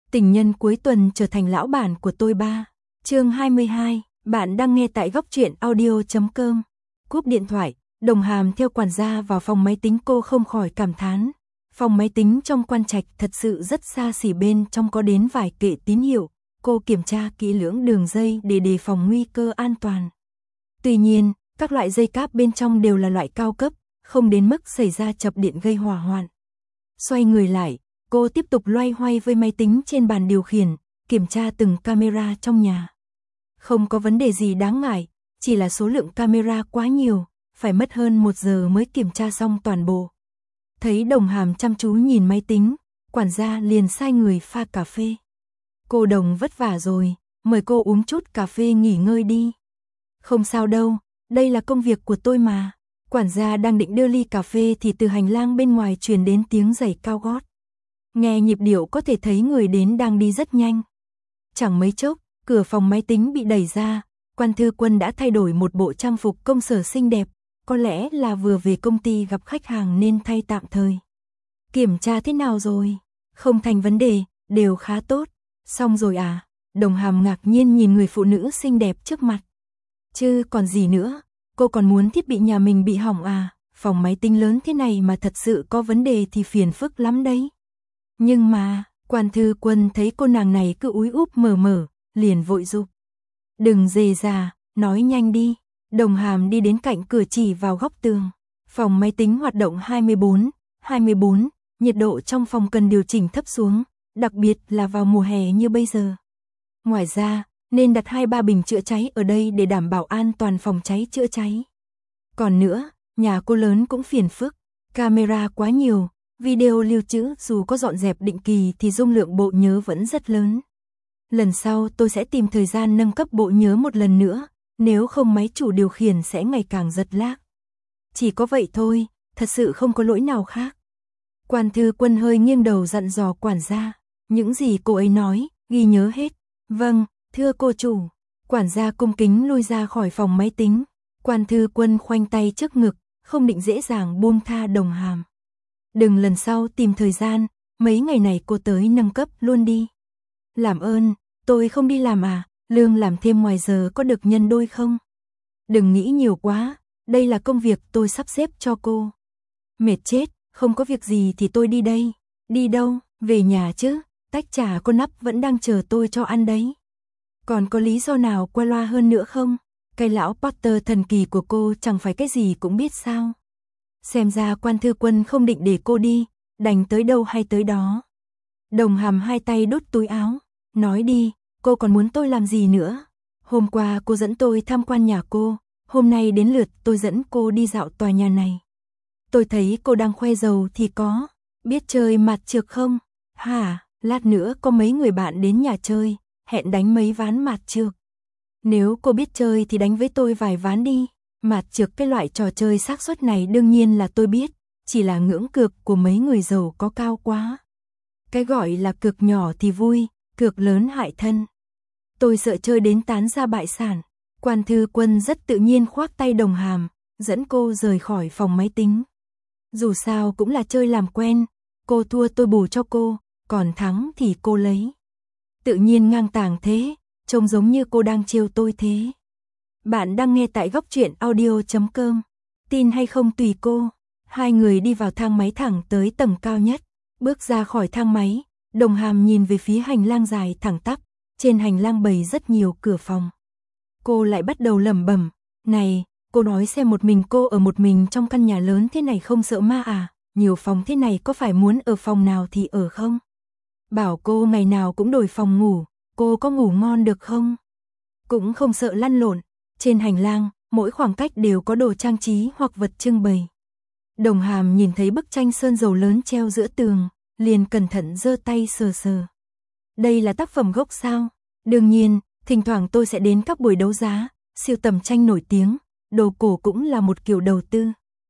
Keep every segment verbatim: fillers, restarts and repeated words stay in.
Tình nhân cuối tuần trở thành lão bản của tôi ba. Chương hai mươi hai, bạn đang nghe tại góc truyện audio chấm com. Cúp điện thoại, Đồng Hàm theo quản gia vào phòng máy tính, cô không khỏi cảm thán. Phòng máy tính trong Quan Trạch thật sự rất xa xỉ, bên trong có đến vài kệ tín hiệu. Cô kiểm tra kỹ lưỡng đường dây để đề phòng nguy cơ an toàn. Tuy nhiên, các loại dây cáp bên trong đều là loại cao cấp, không đến mức xảy ra chập điện gây hỏa hoạn. Xoay người lại, cô tiếp tục loay hoay với máy tính trên bàn điều khiển, kiểm tra từng camera trong nhà. Không có vấn đề gì đáng ngại, chỉ là số lượng camera quá nhiều, phải mất hơn một giờ mới kiểm tra xong toàn bộ. Thấy Đồng Hàm chăm chú nhìn máy tính, quản gia liền sai người pha cà phê. Cô Đồng vất vả rồi, mời cô uống chút cà phê nghỉ ngơi đi. Không sao đâu, đây là công việc của tôi mà. Quản gia đang định đưa ly cà phê thì từ hành lang bên ngoài truyền đến tiếng giày cao gót. Nghe nhịp điệu có thể thấy người đến đang đi rất nhanh. Chẳng mấy chốc, cửa phòng máy tính bị đẩy ra, Quan Thư Quân đã thay đổi một bộ trang phục công sở xinh đẹp, có lẽ là vừa về công ty gặp khách hàng nên thay tạm thời. Kiểm tra thế nào rồi? Không thành vấn đề, đều khá tốt. Xong rồi à? Đồng Hàm ngạc nhiên nhìn người phụ nữ xinh đẹp trước mặt. Chứ còn gì nữa, cô còn muốn thiết bị nhà mình bị hỏng à? Phòng máy tính lớn thế này mà thật sự có vấn đề thì phiền phức lắm đấy. Nhưng mà, Quan Thư Quân thấy cô nàng này cứ úi úp mở mở, liền vội giục. Đừng dề già, nói nhanh đi. Đồng Hàm đi đến cạnh cửa chỉ vào góc tường. Phòng máy tính hoạt động hai mươi bốn, hai mươi bốn, nhiệt độ trong phòng cần điều chỉnh thấp xuống, đặc biệt là vào mùa hè như bây giờ. Ngoài ra, nên đặt hai ba bình chữa cháy ở đây để đảm bảo an toàn phòng cháy chữa cháy. Còn nữa, nhà cô lớn cũng phiền phức, camera quá nhiều, video lưu trữ dù có dọn dẹp định kỳ thì dung lượng bộ nhớ vẫn rất lớn. Lần sau tôi sẽ tìm thời gian nâng cấp bộ nhớ một lần nữa, nếu không máy chủ điều khiển sẽ ngày càng giật lag. Chỉ có vậy thôi, thật sự không có lỗi nào khác. Quan Thư Quân hơi nghiêng đầu dặn dò quản gia, những gì cô ấy nói, ghi nhớ hết. Vâng, thưa cô chủ. Quản gia cung kính lui ra khỏi phòng máy tính. Quan Thư Quân khoanh tay trước ngực, không định dễ dàng buông tha Đồng Hàm. Đừng lần sau tìm thời gian, mấy ngày này cô tới nâng cấp luôn đi. Làm ơn, tôi không đi làm à, lương làm thêm ngoài giờ có được nhân đôi không? Đừng nghĩ nhiều quá, đây là công việc tôi sắp xếp cho cô. Mệt chết, không có việc gì thì tôi đi đây. Đi đâu, về nhà chứ, tách trà cô nắp vẫn đang chờ tôi cho ăn đấy. Còn có lý do nào qua loa hơn nữa không? Cái lão Potter thần kỳ của cô chẳng phải cái gì cũng biết sao? Xem ra Quan Thư Quân không định để cô đi, đành tới đâu hay tới đó. Đồng Hàm hai tay đút túi áo, nói đi, cô còn muốn tôi làm gì nữa? Hôm qua cô dẫn tôi tham quan nhà cô, hôm nay đến lượt tôi dẫn cô đi dạo tòa nhà này. Tôi thấy cô đang khoe giàu thì có, biết chơi mạt trược không? Hả, lát nữa có mấy người bạn đến nhà chơi, hẹn đánh mấy ván mạt trược. Nếu cô biết chơi thì đánh với tôi vài ván đi. Mạt trược, cái loại trò chơi xác suất này đương nhiên là tôi biết, chỉ là ngưỡng cược của mấy người giàu có cao quá. Cái gọi là cược nhỏ thì vui, cược lớn hại thân. Tôi sợ chơi đến tán ra bại sản. Quan Thư Quân rất tự nhiên khoác tay Đồng Hàm, dẫn cô rời khỏi phòng máy tính. Dù sao cũng là chơi làm quen, cô thua tôi bù cho cô, còn thắng thì cô lấy. Tự nhiên ngang tàng thế, trông giống như cô đang trêu tôi thế. Bạn đang nghe tại góc truyện audio chấm com. Tin hay không tùy cô. Hai người đi vào thang máy thẳng tới tầng cao nhất. Bước ra khỏi thang máy, Đồng Hàm nhìn về phía hành lang dài thẳng tắp. Trên hành lang bày rất nhiều cửa phòng. Cô lại bắt đầu lẩm bẩm. Này, cô nói xem, một mình cô ở một mình trong căn nhà lớn thế này không sợ ma à? Nhiều phòng thế này có phải muốn ở phòng nào thì ở không? Bảo cô ngày nào cũng đổi phòng ngủ, cô có ngủ ngon được không? Cũng không sợ lăn lộn. Trên hành lang, mỗi khoảng cách đều có đồ trang trí hoặc vật trưng bày. Đồng Hàm nhìn thấy bức tranh sơn dầu lớn treo giữa tường, liền cẩn thận giơ tay sờ sờ. Đây là tác phẩm gốc sao? Đương nhiên, thỉnh thoảng tôi sẽ đến các buổi đấu giá, sưu tầm tranh nổi tiếng, đồ cổ cũng là một kiểu đầu tư.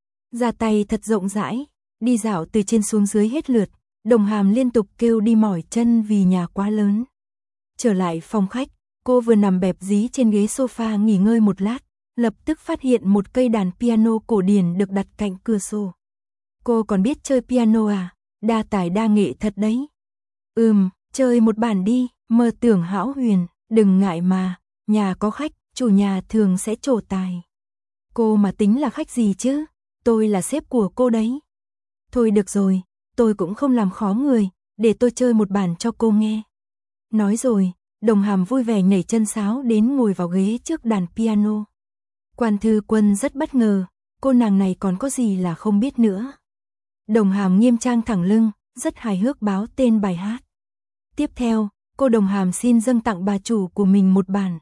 Ra tay thật rộng rãi, đi dạo từ trên xuống dưới hết lượt, Đồng Hàm liên tục kêu đi mỏi chân vì nhà quá lớn. Trở lại phòng khách, cô vừa nằm bẹp dí trên ghế sofa nghỉ ngơi một lát, lập tức phát hiện một cây đàn piano cổ điển được đặt cạnh cửa sổ. Cô còn biết chơi piano à? Đa tài đa nghệ thật đấy. Ừm, Chơi một bản đi, mơ tưởng hão huyền, đừng ngại mà, nhà có khách, chủ nhà thường sẽ trổ tài. Cô mà tính là khách gì chứ, tôi là sếp của cô đấy. Thôi được rồi, tôi cũng không làm khó người, để tôi chơi một bản cho cô nghe. Nói rồi, Đồng Hàm vui vẻ nhảy chân sáo đến ngồi vào ghế trước đàn piano. Quan Thư Quân rất bất ngờ, cô nàng này còn có gì là không biết nữa. Đồng Hàm nghiêm trang thẳng lưng, rất hài hước báo tên bài hát. Tiếp theo, cô Đồng Hàm xin dâng tặng bà chủ của mình một bản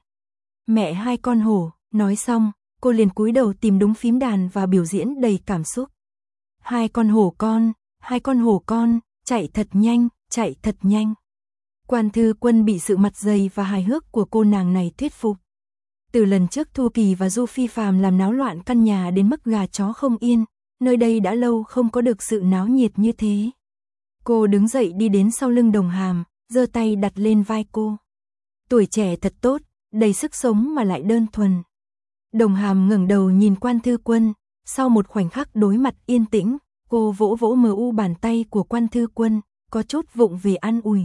Mẹ hai con hổ. Nói xong, cô liền cúi đầu tìm đúng phím đàn và biểu diễn đầy cảm xúc. Hai con hổ con, hai con hổ con, chạy thật nhanh, chạy thật nhanh. Quan Thư Quân bị sự mặt dày và hài hước của cô nàng này thuyết phục. Từ lần trước Thu Kỳ và Du Phi Phàm làm náo loạn căn nhà đến mức gà chó không yên, nơi đây đã lâu không có được sự náo nhiệt như thế. Cô đứng dậy đi đến sau lưng Đồng Hàm, giơ tay đặt lên vai cô. Tuổi trẻ thật tốt, đầy sức sống mà lại đơn thuần. Đồng Hàm ngẩng đầu nhìn Quan Thư Quân, sau một khoảnh khắc đối mặt yên tĩnh, cô vỗ vỗ mờ u bàn tay của Quan Thư Quân, có chút vụng về an ủi.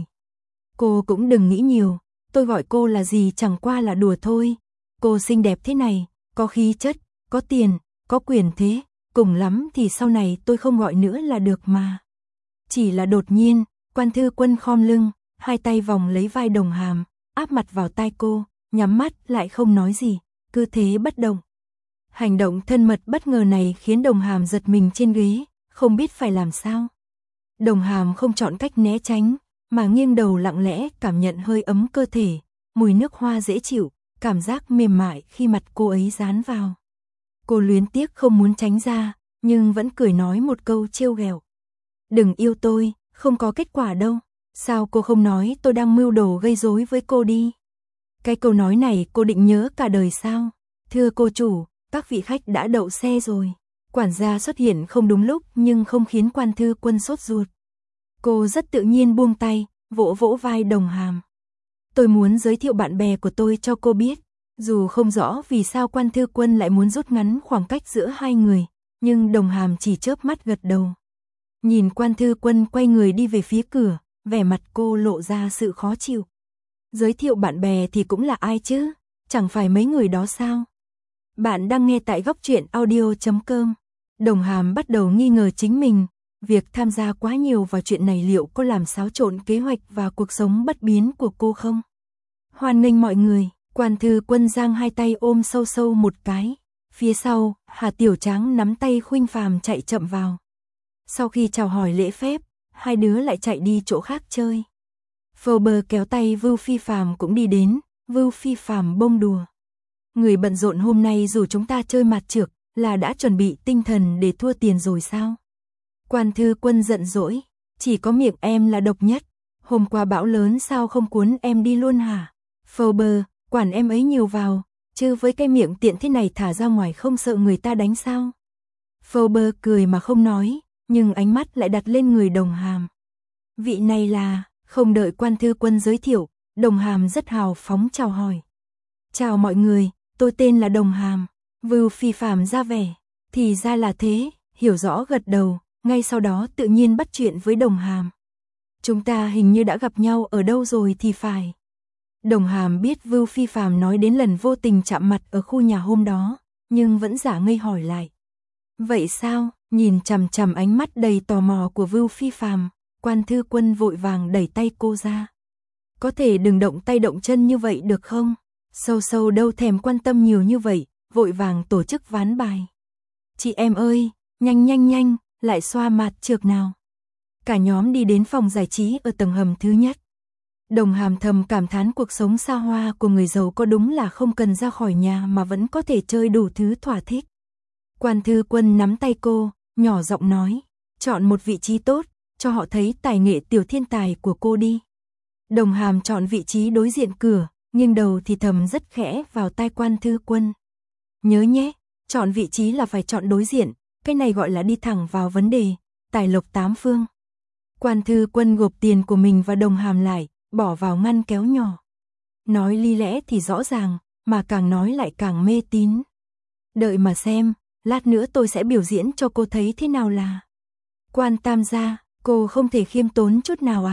Cô cũng đừng nghĩ nhiều, tôi gọi cô là gì chẳng qua là đùa thôi. Cô xinh đẹp thế này, có khí chất, có tiền, có quyền thế, cùng lắm thì sau này tôi không gọi nữa là được mà. Chỉ là đột nhiên, Quan Thư Quân khom lưng, hai tay vòng lấy vai Đồng Hàm, áp mặt vào tai cô, nhắm mắt lại không nói gì, cứ thế bất động. Hành động thân mật bất ngờ này khiến Đồng Hàm giật mình trên ghế, không biết phải làm sao. Đồng Hàm không chọn cách né tránh, mà nghiêng đầu lặng lẽ cảm nhận hơi ấm cơ thể, mùi nước hoa dễ chịu, cảm giác mềm mại khi mặt cô ấy dán vào. Cô luyến tiếc không muốn tránh ra, nhưng vẫn cười nói một câu trêu ghẹo. Đừng yêu tôi, không có kết quả đâu. Sao cô không nói tôi đang mưu đồ gây rối với cô đi? Cái câu nói này cô định nhớ cả đời sao? Thưa cô chủ, các vị khách đã đậu xe rồi. Quản gia xuất hiện không đúng lúc nhưng không khiến Quan Thư Quân sốt ruột. Cô rất tự nhiên buông tay, vỗ vỗ vai Đồng Hàm. Tôi muốn giới thiệu bạn bè của tôi cho cô biết. Dù không rõ vì sao Quan Thư Quân lại muốn rút ngắn khoảng cách giữa hai người, nhưng Đồng Hàm chỉ chớp mắt gật đầu. Nhìn Quan Thư Quân quay người đi về phía cửa, vẻ mặt cô lộ ra sự khó chịu. Giới thiệu bạn bè thì cũng là ai chứ? Chẳng phải mấy người đó sao? Bạn đang nghe tại góc truyện audio chấm com. Đồng Hàm bắt đầu nghi ngờ chính mình. Việc tham gia quá nhiều vào chuyện này liệu có làm xáo trộn kế hoạch và cuộc sống bất biến của cô không? Hoan nghênh mọi người. Quan Thư Quân giang hai tay ôm sâu sâu một cái. Phía sau, Hà Tiểu Tráng nắm tay Khuynh Phàm chạy chậm vào. Sau khi chào hỏi lễ phép, hai đứa lại chạy đi chỗ khác chơi. Phờ bờ kéo tay Vưu Phi Phàm cũng đi đến, Vưu Phi Phàm bông đùa. Người bận rộn hôm nay dù chúng ta chơi mặt trược, là đã chuẩn bị tinh thần để thua tiền rồi sao? Quan Thư Quân giận dỗi, chỉ có miệng em là độc nhất. Hôm qua bão lớn sao không cuốn em đi luôn hả? Phờ bờ, quản em ấy nhiều vào, chứ với cái miệng tiện thế này thả ra ngoài không sợ người ta đánh sao? Phờ bờ cười mà không nói, nhưng ánh mắt lại đặt lên người Đồng Hàm. Vị này là, không đợi Quan Thư Quân giới thiệu, Đồng Hàm rất hào phóng chào hỏi. Chào mọi người, tôi tên là Đồng Hàm. Vưu Phi Phàm ra vẻ, thì ra là thế, hiểu rõ gật đầu, ngay sau đó tự nhiên bắt chuyện với Đồng Hàm. Chúng ta hình như đã gặp nhau ở đâu rồi thì phải. Đồng Hàm biết Vưu Phi Phàm nói đến lần vô tình chạm mặt ở khu nhà hôm đó, nhưng vẫn giả ngây hỏi lại. Vậy sao? Nhìn chằm chằm ánh mắt đầy tò mò của Vưu Phi Phàm, Quan Thư Quân vội vàng đẩy tay cô ra. Có thể đừng động tay động chân như vậy được không? Sâu sâu đâu thèm quan tâm nhiều như vậy, vội vàng tổ chức ván bài. Chị em ơi, nhanh nhanh nhanh, lại xoa mặt trược nào. Cả nhóm đi đến phòng giải trí ở tầng hầm thứ nhất. Đồng Hàm thầm cảm thán cuộc sống xa hoa của người giàu có đúng là không cần ra khỏi nhà mà vẫn có thể chơi đủ thứ thỏa thích. Quan Thư Quân nắm tay cô, nhỏ giọng nói, chọn một vị trí tốt, cho họ thấy tài nghệ tiểu thiên tài của cô đi. Đồng Hàm chọn vị trí đối diện cửa, nghiêng đầu thì thầm rất khẽ vào tai Quan Thư Quân. Nhớ nhé, chọn vị trí là phải chọn đối diện, cái này gọi là đi thẳng vào vấn đề, tài lộc tám phương. Quan Thư Quân gộp tiền của mình và Đồng Hàm lại, bỏ vào ngăn kéo nhỏ. Nói lý lẽ thì rõ ràng, mà càng nói lại càng mê tín. Đợi mà xem, lát nữa tôi sẽ biểu diễn cho cô thấy thế nào là. Quan Tam gia, cô không thể khiêm tốn chút nào à?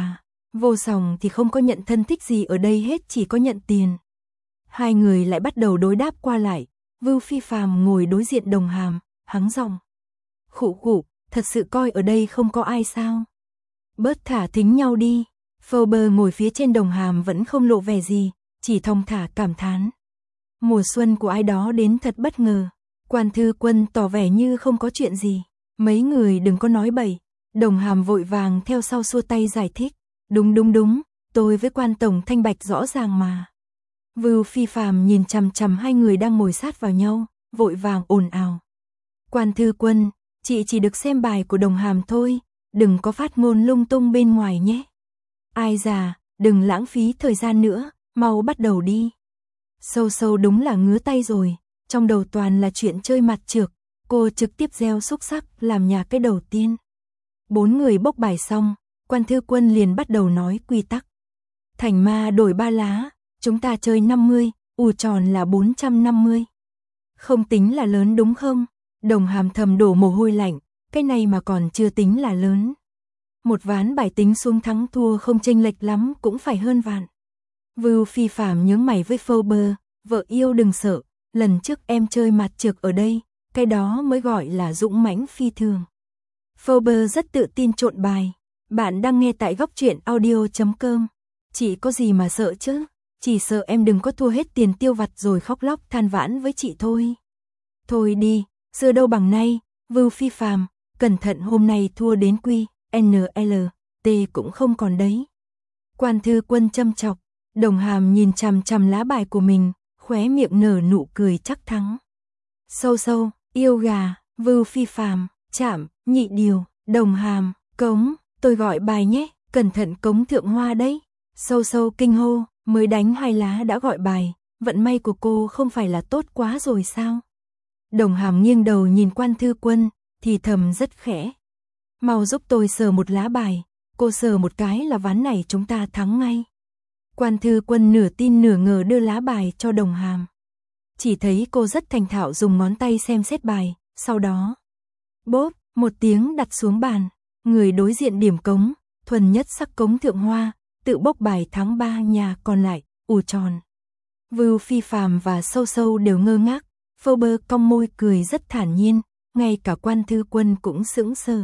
Vô Song thì không có nhận thân thích gì ở đây hết, chỉ có nhận tiền. Hai người lại bắt đầu đối đáp qua lại. Vưu Phi Phàm ngồi đối diện Đồng Hàm, hắng giọng. Khụ khụ, thật sự coi ở đây không có ai sao? Bớt thả thính nhau đi. Phoebe ngồi phía trên Đồng Hàm vẫn không lộ vẻ gì, chỉ thong thả cảm thán. Mùa xuân của ai đó đến thật bất ngờ. Quan Thư Quân tỏ vẻ như không có chuyện gì. Mấy người đừng có nói bậy. Đồng Hàm vội vàng theo sau xua tay giải thích. Đúng đúng đúng, tôi với Quan Tổng thanh bạch rõ ràng mà. Vưu Phi Phàm nhìn chằm chằm hai người đang ngồi sát vào nhau, vội vàng ồn ào. Quan Thư Quân, chị chỉ được xem bài của Đồng Hàm thôi, đừng có phát ngôn lung tung bên ngoài nhé. Ai già, đừng lãng phí thời gian nữa, mau bắt đầu đi. Sâu sâu đúng là ngứa tay rồi, trong đầu toàn là chuyện chơi mặt trược, cô trực tiếp gieo xúc sắc làm nhà cái đầu tiên. Bốn người bốc bài xong, Quan Thư Quân liền bắt đầu nói quy tắc. Thành ma đổi ba lá, chúng ta chơi năm mươi, ù tròn là bốn trăm năm mươi. Không tính là lớn đúng không? Đồng Hàm thầm đổ mồ hôi lạnh, cái này mà còn chưa tính là lớn. Một ván bài tính xuống thắng thua không chênh lệch lắm cũng phải hơn vạn. Vưu Phi Phàm nhướng mày với Phoebe, vợ yêu đừng sợ, lần trước em chơi mặt trược ở đây, cái đó mới gọi là dũng mãnh phi thường. Phoebe rất tự tin trộn bài. Bạn đang nghe tại góc truyện audio chấm com. Chị có gì mà sợ chứ? Chỉ sợ em đừng có thua hết tiền tiêu vặt rồi khóc lóc than vãn với chị thôi. Thôi đi, xưa đâu bằng nay, Vưu Phi Phàm, cẩn thận hôm nay thua đến quy, en lờ, tê cũng không còn đấy. Quan Thư Quân châm chọc, Đồng Hàm nhìn chằm chằm lá bài của mình, khóe miệng nở nụ cười chắc thắng. Sâu sâu, yêu gà, Vưu Phi Phàm, chạm, nhị điều, Đồng Hàm, cống, tôi gọi bài nhé, cẩn thận cống thượng hoa đấy. Sâu sâu kinh hô, mới đánh hai lá đã gọi bài, vận may của cô không phải là tốt quá rồi sao? Đồng Hàm nghiêng đầu nhìn Quan Thư Quân, thì thầm rất khẽ. Mau giúp tôi sờ một lá bài, cô sờ một cái là ván này chúng ta thắng ngay. Quan Thư Quân nửa tin nửa ngờ đưa lá bài cho Đồng Hàm. Chỉ thấy cô rất thành thạo dùng ngón tay xem xét bài, sau đó bốp, một tiếng đặt xuống bàn, người đối diện điểm cống, thuần nhất sắc cống thượng hoa, tự bốc bài thắng ba nhà còn lại, ù tròn. Vưu Phi Phàm và Sâu Sâu đều ngơ ngác, Phoebe cong môi cười rất thản nhiên, ngay cả Quan Thư Quân cũng sững sờ.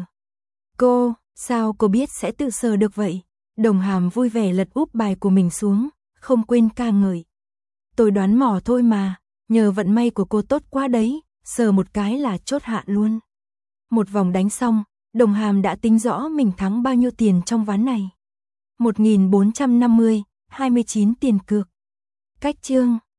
Cô, sao cô biết sẽ tự sờ được vậy? Đồng Hàm vui vẻ lật úp bài của mình xuống, không quên ca ngợi. Tôi đoán mò thôi mà, nhờ vận may của cô tốt quá đấy, sờ một cái là chốt hạ luôn. Một vòng đánh xong, Đồng Hàm đã tính rõ mình thắng bao nhiêu tiền trong ván này. một nghìn bốn trăm năm mươi, hai mươi chín tiền cược. Cách chương